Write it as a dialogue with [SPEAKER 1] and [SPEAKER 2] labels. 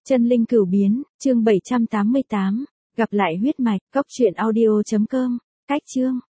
[SPEAKER 1] Chân linh cửu biến, chương 788, gặp lại huyết mạch, cóc truyện audio.com, cách chương.